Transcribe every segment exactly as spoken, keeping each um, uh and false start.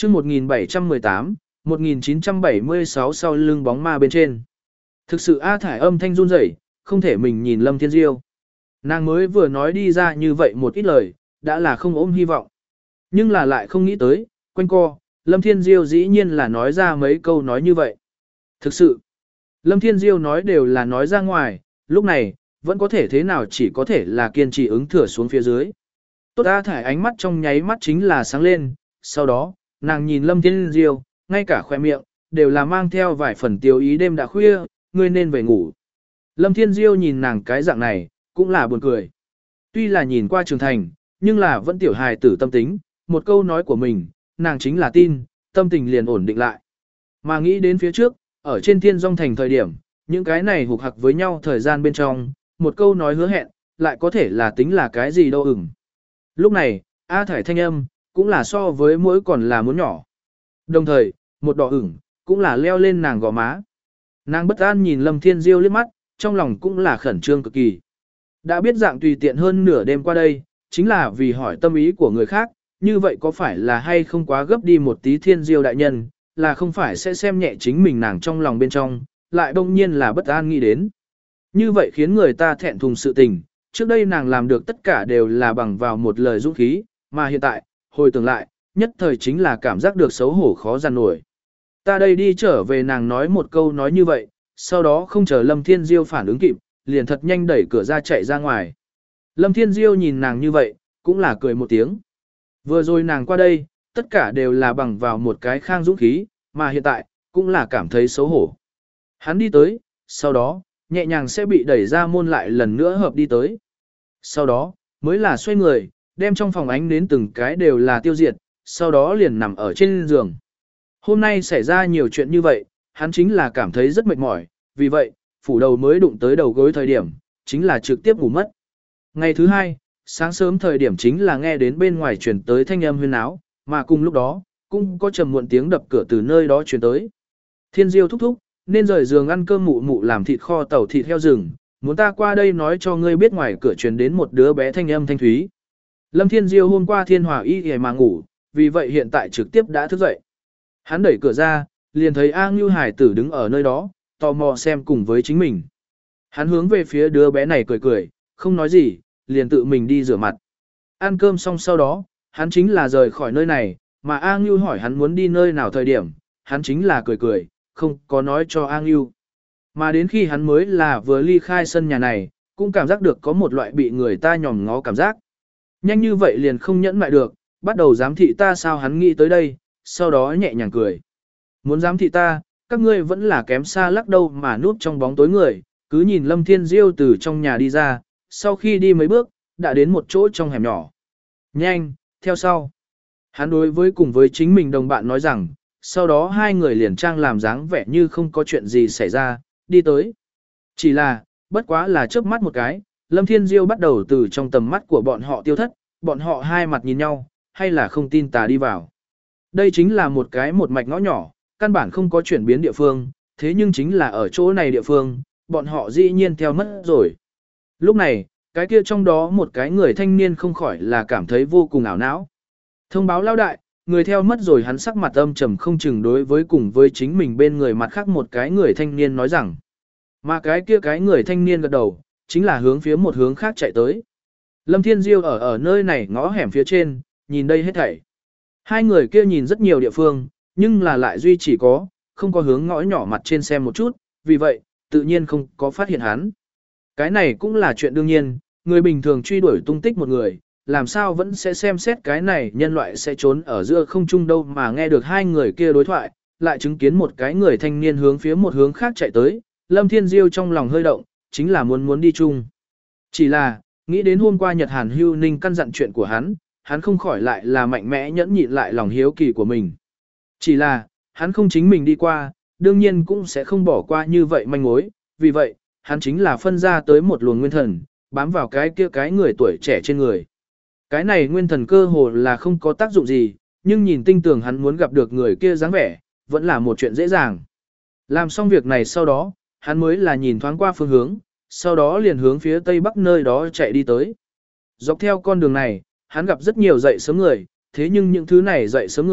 chương một nghìn bảy trăm mười tám, một nghìn chín trăm bảy mươi sáu sau lưng bóng ma bên trên. Thực sự A Thải âm thanh run rẩy, không thể mình nhìn Lâm Thiên Diêu. Nàng mới vừa nói đi ra như vậy một ít lời, đã là không ôm hy vọng. Nhưng là lại không nghĩ tới, quanh co, Lâm Thiên Diêu dĩ nhiên là nói ra mấy câu nói như vậy. Thực sự, Lâm Thiên Diêu nói đều là nói ra ngoài, lúc này, vẫn có thể thế nào chỉ có thể là kiên trì ứng thừa xuống phía dưới. Tốt A Thải ánh mắt trong nháy mắt chính là sáng lên, sau đó, nàng nhìn Lâm Thiên Diêu, ngay cả khoe miệng, đều là mang theo vài phần tiêu ý đêm đã khuya, ngươi nên về ngủ. Lâm Thiên Diêu nhìn nàng cái dạng này, cũng là buồn cười. Tuy là nhìn qua trưởng thành, nhưng là vẫn tiểu hài tử tâm tính, một câu nói của mình, nàng chính là tin, tâm tình liền ổn định lại. Mà nghĩ đến phía trước, ở trên thiên dòng thành thời điểm, những cái này hục hặc với nhau thời gian bên trong, một câu nói hứa hẹn, lại có thể là tính là cái gì đâu ửng. Lúc này, A Thải thanh âm, cũng là so với mỗi còn là muốn nhỏ. Đồng thời, một đỏ ửng, cũng là leo lên nàng gò má. Nàng bất an nhìn Lâm Thiên Diêu liếc mắt, trong lòng cũng là khẩn trương cực kỳ. Đã biết dạng tùy tiện hơn nửa đêm qua đây, chính là vì hỏi tâm ý của người khác, như vậy có phải là hay không quá gấp đi một tí Thiên Diêu đại nhân, là không phải sẽ xem nhẹ chính mình nàng trong lòng bên trong, lại đông nhiên là bất an nghĩ đến. Như vậy khiến người ta thẹn thùng sự tình, trước đây nàng làm được tất cả đều là bằng vào một lời dũng khí, mà hiện tại, hồi tưởng lại, nhất thời chính là cảm giác được xấu hổ khó giàn nổi. Ta đây đi trở về nàng nói một câu nói như vậy, sau đó không chờ Lâm Thiên Diêu phản ứng kịp, liền thật nhanh đẩy cửa ra chạy ra ngoài. Lâm Thiên Diêu nhìn nàng như vậy, cũng là cười một tiếng. Vừa rồi nàng qua đây, tất cả đều là bằng vào một cái khang dũng khí, mà hiện tại, cũng là cảm thấy xấu hổ. Hắn đi tới, sau đó, nhẹ nhàng sẽ bị đẩy ra môn lại lần nữa hợp đi tới. Sau đó, mới là xoay người, đem trong phòng ánh đến từng cái đều là tiêu diệt, sau đó liền nằm ở trên giường. Hôm nay xảy ra nhiều chuyện như vậy, hắn chính là cảm thấy rất mệt mỏi, vì vậy, phủ đầu mới đụng tới đầu gối thời điểm, chính là trực tiếp ngủ mất. Ngày thứ hai, sáng sớm thời điểm chính là nghe đến bên ngoài truyền tới thanh âm huyên áo, mà cùng lúc đó, cũng có trầm muộn tiếng đập cửa từ nơi đó truyền tới. Thiên Diêu thúc thúc, nên rời giường ăn cơm mụ mụ làm thịt kho tàu thịt heo rừng, muốn ta qua đây nói cho ngươi biết ngoài cửa truyền đến một đứa bé thanh âm thanh thúy. Lâm Thiên Diêu hôm qua thiên hòa y y mà ngủ, vì vậy hiện tại trực tiếp đã thức dậy. Hắn đẩy cửa ra, liền thấy A Ngưu Hải tử đứng ở nơi đó, tò mò xem cùng với chính mình. Hắn hướng về phía đứa bé này cười cười, không nói gì, liền tự mình đi rửa mặt. Ăn cơm xong sau đó, hắn chính là rời khỏi nơi này, mà A Ngưu hỏi hắn muốn đi nơi nào thời điểm, hắn chính là cười cười, không có nói cho A Ngưu. Mà đến khi hắn mới là vừa ly khai sân nhà này, cũng cảm giác được có một loại bị người ta nhòm ngó cảm giác. Nhanh như vậy liền không nhẫn mại được, bắt đầu giám thị ta sao hắn nghĩ tới đây, sau đó nhẹ nhàng cười. Muốn giám thị ta, các ngươi vẫn là kém xa lắc đâu mà núp trong bóng tối người, cứ nhìn Lâm Thiên Diêu từ trong nhà đi ra, sau khi đi mấy bước, đã đến một chỗ trong hẻm nhỏ. Nhanh, theo sau. Hắn đối với cùng với chính mình đồng bạn nói rằng, sau đó hai người liền trang làm dáng vẻ như không có chuyện gì xảy ra, đi tới. Chỉ là, bất quá là chớp mắt một cái, Lâm Thiên Diêu bắt đầu từ trong tầm mắt của bọn họ tiêu thất, bọn họ hai mặt nhìn nhau, hay là không tin tà đi vào. Đây chính là một cái một mạch ngõ nhỏ, căn bản không có chuyển biến địa phương, thế nhưng chính là ở chỗ này địa phương, bọn họ dĩ nhiên theo mất rồi. Lúc này, cái kia trong đó một cái người thanh niên không khỏi là cảm thấy vô cùng ảo não. Thông báo lao đại, người theo mất rồi hắn sắc mặt âm trầm không chừng đối với cùng với chính mình bên người mặt khác một cái người thanh niên nói rằng. Mà cái kia cái người thanh niên gật đầu, chính là hướng phía một hướng khác chạy tới. Lâm Thiên Diêu ở ở nơi này ngõ hẻm phía trên, nhìn đây hết thảy. Hai người kia nhìn rất nhiều địa phương, nhưng là lại duy chỉ có, không có hướng ngõ nhỏ mặt trên xem một chút, vì vậy, tự nhiên không có phát hiện hắn. Cái này cũng là chuyện đương nhiên, người bình thường truy đuổi tung tích một người, làm sao vẫn sẽ xem xét cái này nhân loại sẽ trốn ở giữa không trung đâu mà nghe được hai người kia đối thoại, lại chứng kiến một cái người thanh niên hướng phía một hướng khác chạy tới, Lâm Thiên Diêu trong lòng hơi động, chính là muốn muốn đi chung. Chỉ là, nghĩ đến hôm qua Nhật Hàn Hưu Ninh căn dặn chuyện của hắn, hắn không khỏi lại là mạnh mẽ nhẫn nhịn lại lòng hiếu kỳ của mình. Chỉ là, hắn không chính mình đi qua, đương nhiên cũng sẽ không bỏ qua như vậy manh mối, vì vậy, hắn chính là phân ra tới một luồng nguyên thần, bám vào cái kia cái người tuổi trẻ trên người. Cái này nguyên thần cơ hồ là không có tác dụng gì, nhưng nhìn tinh tường hắn muốn gặp được người kia dáng vẻ, vẫn là một chuyện dễ dàng. Làm xong việc này sau đó, hắn mới là nhìn thoáng qua phương hướng, sau đó liền hướng phía tây bắc nơi đó chạy đi tới. Dọc theo con đường này, hắn gặp rất nhiều dậy sớm người, thế nhưng những thứ này dậy sớm người,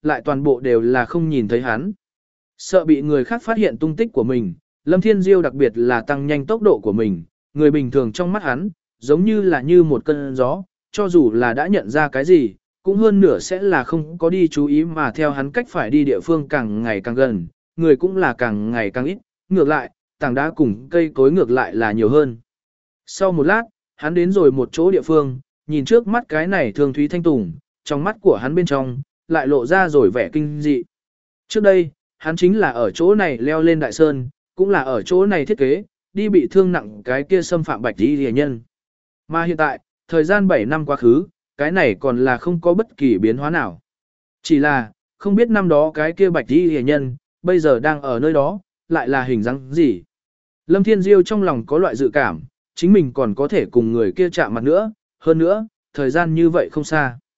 lại toàn bộ đều là không nhìn thấy hắn. Sợ bị người khác phát hiện tung tích của mình, Lâm Thiên Diêu đặc biệt là tăng nhanh tốc độ của mình, người bình thường trong mắt hắn, giống như là như một cơn gió, cho dù là đã nhận ra cái gì, cũng hơn nửa sẽ là không có đi chú ý mà theo hắn cách phải đi địa phương càng ngày càng gần, người cũng là càng ngày càng ít, ngược lại, tảng đá cùng cây cối ngược lại là nhiều hơn. Sau một lát, hắn đến rồi một chỗ địa phương, nhìn trước mắt cái này Thương Thúy Thanh Tùng, trong mắt của hắn bên trong, lại lộ ra rồi vẻ kinh dị. Trước đây, hắn chính là ở chỗ này leo lên đại sơn, cũng là ở chỗ này thiết kế, đi bị thương nặng cái kia xâm phạm bạch y rìa nhân. Mà hiện tại, thời gian bảy năm quá khứ, cái này còn là không có bất kỳ biến hóa nào. Chỉ là, không biết năm đó cái kia bạch y rìa nhân, bây giờ đang ở nơi đó, lại là hình dáng gì. Lâm Thiên Diêu trong lòng có loại dự cảm, chính mình còn có thể cùng người kia chạm mặt nữa, hơn nữa, thời gian như vậy không xa.